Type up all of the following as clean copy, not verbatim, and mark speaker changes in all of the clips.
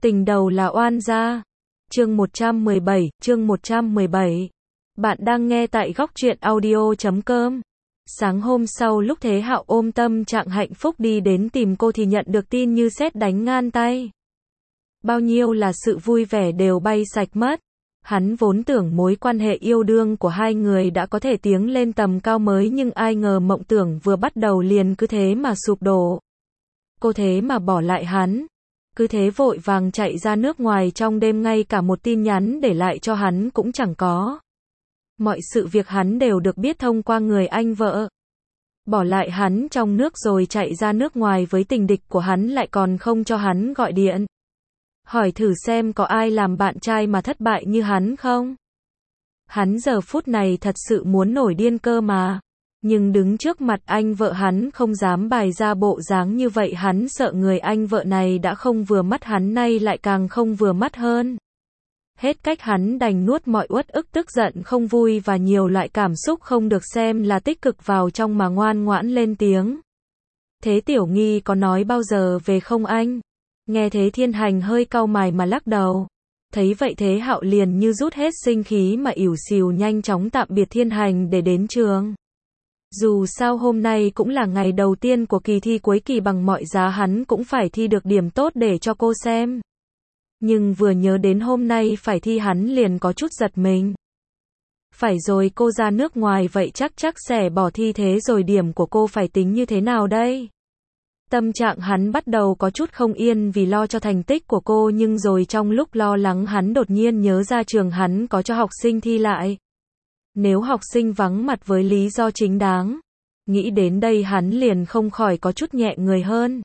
Speaker 1: Tình đầu là oan gia. Chương 117. Bạn đang nghe tại góc truyện audio.com. Sáng hôm sau lúc Thế Hạo ôm tâm trạng hạnh phúc đi đến tìm cô thì nhận được tin như sét đánh ngang tay. Bao nhiêu là sự vui vẻ đều bay sạch mất. Hắn vốn tưởng mối quan hệ yêu đương của hai người đã có thể tiến lên tầm cao mới, nhưng ai ngờ mộng tưởng vừa bắt đầu liền cứ thế mà sụp đổ. Cô thế mà bỏ lại hắn. Cứ thế vội vàng chạy ra nước ngoài trong đêm, ngay cả một tin nhắn để lại cho hắn cũng chẳng có. Mọi sự việc hắn đều được biết thông qua người anh vợ. Bỏ lại hắn trong nước rồi chạy ra nước ngoài với tình địch của hắn, lại còn không cho hắn gọi điện. Hỏi thử xem có ai làm bạn trai mà thất bại như hắn không? Hắn giờ phút này thật sự muốn nổi điên cơ mà. Nhưng đứng trước mặt anh vợ hắn không dám bày ra bộ dáng như vậy, hắn sợ người anh vợ này đã không vừa mắt hắn nay lại càng không vừa mắt hơn. Hết cách hắn đành nuốt mọi uất ức, tức giận, không vui và nhiều loại cảm xúc không được xem là tích cực vào trong mà ngoan ngoãn lên tiếng. Thế Tiểu Nghi có nói bao giờ về không anh? Nghe thế Thiên Hành hơi cau mày mà lắc đầu. Thấy vậy Thế Hạo liền như rút hết sinh khí mà ỉu xìu nhanh chóng tạm biệt Thiên Hành để đến trường. Dù sao hôm nay cũng là ngày đầu tiên của kỳ thi cuối kỳ, bằng mọi giá hắn cũng phải thi được điểm tốt để cho cô xem. Nhưng vừa nhớ đến hôm nay phải thi hắn liền có chút giật mình. Phải rồi, cô ra nước ngoài vậy chắc sẽ bỏ thi, thế rồi điểm của cô phải tính như thế nào đây? Tâm trạng hắn bắt đầu có chút không yên vì lo cho thành tích của cô, nhưng rồi trong lúc lo lắng hắn đột nhiên nhớ ra trường hắn có cho học sinh thi lại. Nếu học sinh vắng mặt với lý do chính đáng. Nghĩ đến đây hắn liền không khỏi có chút nhẹ người hơn.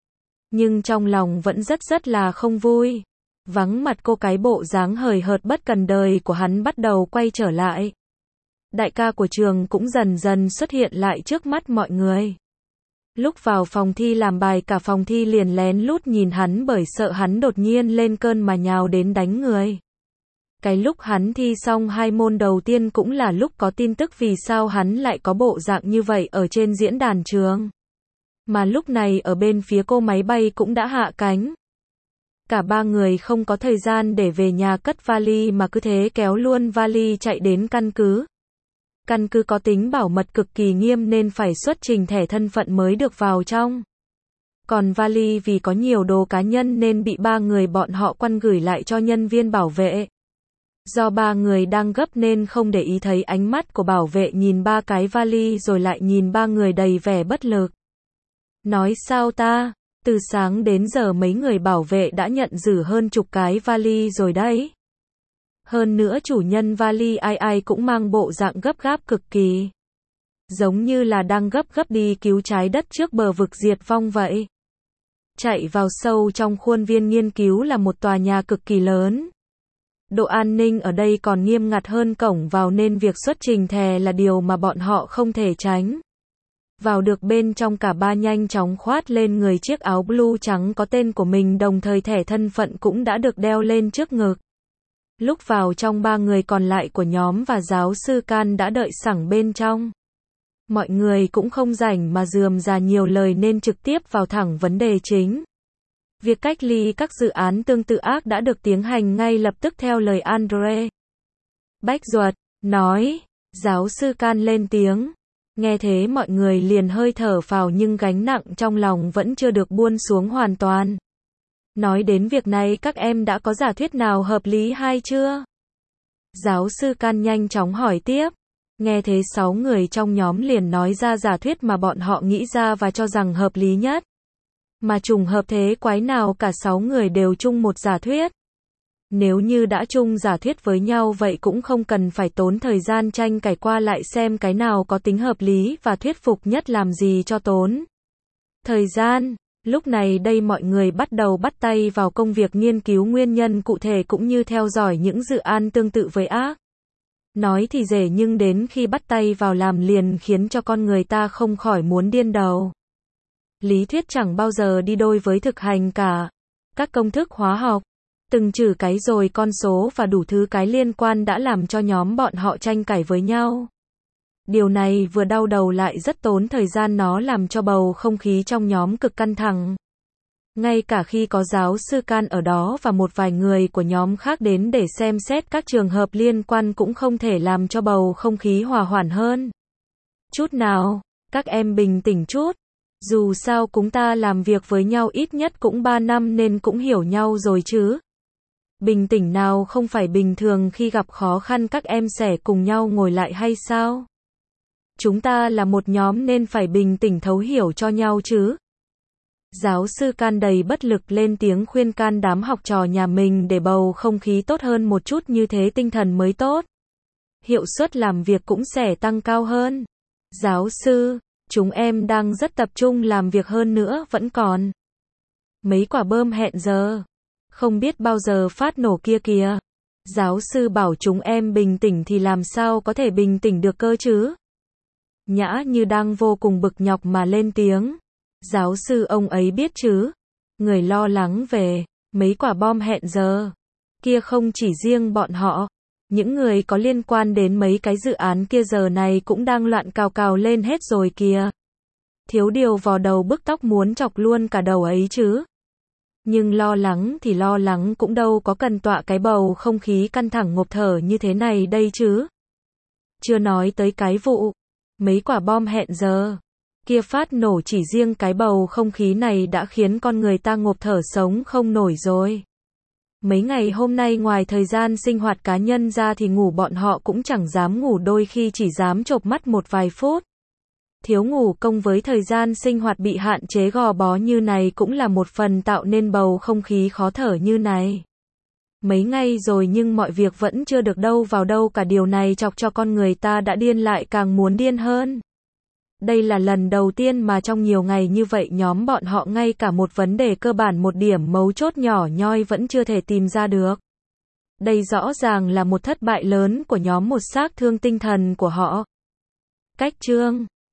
Speaker 1: Nhưng trong lòng vẫn rất là không vui. Vắng mặt cô, cái bộ dáng hời hợt bất cần đời của hắn bắt đầu quay trở lại. Đại ca của trường cũng dần dần xuất hiện lại trước mắt mọi người. Lúc vào phòng thi làm bài, cả phòng thi liền lén lút nhìn hắn bởi sợ hắn đột nhiên lên cơn mà nhào đến đánh người. Cái lúc hắn thi xong hai môn đầu tiên cũng là lúc có tin tức vì sao hắn lại có bộ dạng như vậy ở trên diễn đàn trường. Mà lúc này ở bên phía cô máy bay cũng đã hạ cánh. Cả ba người không có thời gian để về nhà cất vali mà cứ thế kéo luôn vali chạy đến căn cứ. Căn cứ có tính bảo mật cực kỳ nghiêm nên phải xuất trình thẻ thân phận mới được vào trong. Còn vali vì có nhiều đồ cá nhân nên bị ba người bọn họ quăng gửi lại cho nhân viên bảo vệ. Do ba người đang gấp nên không để ý thấy ánh mắt của bảo vệ nhìn ba cái vali rồi lại nhìn ba người đầy vẻ bất lực. Nói sao ta? Từ sáng đến giờ mấy người bảo vệ đã nhận giữ hơn chục cái vali rồi đấy. Hơn nữa chủ nhân vali ai cũng mang bộ dạng gấp gáp cực kỳ. Giống như là đang gấp đi cứu trái đất trước bờ vực diệt vong vậy. Chạy vào sâu trong khuôn viên nghiên cứu là một tòa nhà cực kỳ lớn. Độ an ninh ở đây còn nghiêm ngặt hơn cổng vào nên việc xuất trình thẻ là điều mà bọn họ không thể tránh. Vào được bên trong, cả ba nhanh chóng khoát lên người chiếc áo blue trắng có tên của mình, đồng thời thẻ thân phận cũng đã được đeo lên trước ngực. Lúc vào trong, ba người còn lại của nhóm và giáo sư Can đã đợi sẵn bên trong. Mọi người cũng không rảnh mà rườm rà nhiều lời nên trực tiếp vào thẳng vấn đề chính. Việc cách ly các dự án tương tự ác đã được tiến hành ngay lập tức theo lời Andre Bách Duật nói. Giáo sư Can lên tiếng. Nghe thế mọi người liền hơi thở phào, nhưng gánh nặng trong lòng vẫn chưa được buông xuống hoàn toàn. Nói đến việc này, các em đã có giả thuyết nào hợp lý hay chưa? Giáo sư Can nhanh chóng hỏi tiếp. Nghe thế 6 người trong nhóm liền nói ra giả thuyết mà bọn họ nghĩ ra và cho rằng hợp lý nhất. Mà trùng hợp thế quái nào cả 6 người đều chung một giả thuyết. Nếu như đã chung giả thuyết với nhau vậy cũng không cần phải tốn thời gian tranh cãi qua lại xem cái nào có tính hợp lý và thuyết phục nhất, làm gì cho tốn thời gian. Lúc này đây mọi người bắt đầu bắt tay vào công việc nghiên cứu nguyên nhân cụ thể cũng như theo dõi những dự án tương tự với ác. Nói thì dễ nhưng đến khi bắt tay vào làm liền khiến cho con người ta không khỏi muốn điên đầu. Lý thuyết chẳng bao giờ đi đôi với thực hành cả. Các công thức hóa học, từng chữ cái rồi con số và đủ thứ cái liên quan đã làm cho nhóm bọn họ tranh cãi với nhau. Điều này vừa đau đầu lại rất tốn thời gian, nó làm cho bầu không khí trong nhóm cực căng thẳng. Ngay cả khi có giáo sư Can ở đó và một vài người của nhóm khác đến để xem xét các trường hợp liên quan cũng không thể làm cho bầu không khí hòa hoãn hơn chút nào. Các em bình tĩnh chút. Dù sao chúng ta làm việc với nhau ít nhất cũng 3 năm nên cũng hiểu nhau rồi chứ. Bình tĩnh nào không phải bình thường khi gặp khó khăn các em sẽ cùng nhau ngồi lại hay sao? Chúng ta là một nhóm nên phải bình tĩnh thấu hiểu cho nhau chứ. Giáo sư Can đầy bất lực lên tiếng khuyên can đám học trò nhà mình để bầu không khí tốt hơn một chút, như thế tinh thần mới tốt. Hiệu suất làm việc cũng sẽ tăng cao hơn. Giáo sư, chúng em đang rất tập trung làm việc, hơn nữa vẫn còn mấy quả bom hẹn giờ. Không biết bao giờ phát nổ kia kìa. Giáo sư bảo chúng em bình tĩnh thì làm sao có thể bình tĩnh được cơ chứ? Nhã như đang vô cùng bực nhọc mà lên tiếng. Giáo sư ông ấy biết chứ. Người lo lắng về mấy quả bom hẹn giờ kia không chỉ riêng bọn họ. Những người có liên quan đến mấy cái dự án kia giờ này cũng đang loạn cào cào lên hết rồi kìa. Thiếu điều vò đầu bức tóc muốn chọc luôn cả đầu ấy chứ. Nhưng lo lắng thì lo lắng cũng đâu có cần tọa cái bầu không khí căng thẳng ngộp thở như thế này đây chứ. Chưa nói tới cái vụ mấy quả bom hẹn giờ kia phát nổ, chỉ riêng cái bầu không khí này đã khiến con người ta ngộp thở sống không nổi rồi. Mấy ngày hôm nay ngoài thời gian sinh hoạt cá nhân ra thì ngủ bọn họ cũng chẳng dám ngủ, đôi khi chỉ dám chộp mắt một vài phút. Thiếu ngủ công với thời gian sinh hoạt bị hạn chế gò bó như này cũng là một phần tạo nên bầu không khí khó thở như này. Mấy ngày rồi nhưng mọi việc vẫn chưa được đâu vào đâu cả, điều này chọc cho con người ta đã điên lại càng muốn điên hơn. Đây là lần đầu tiên mà trong nhiều ngày như vậy nhóm bọn họ ngay cả một vấn đề cơ bản, một điểm mấu chốt nhỏ nhoi vẫn chưa thể tìm ra được. Đây rõ ràng là một thất bại lớn của nhóm, một xác thương tinh thần của họ. Cách chương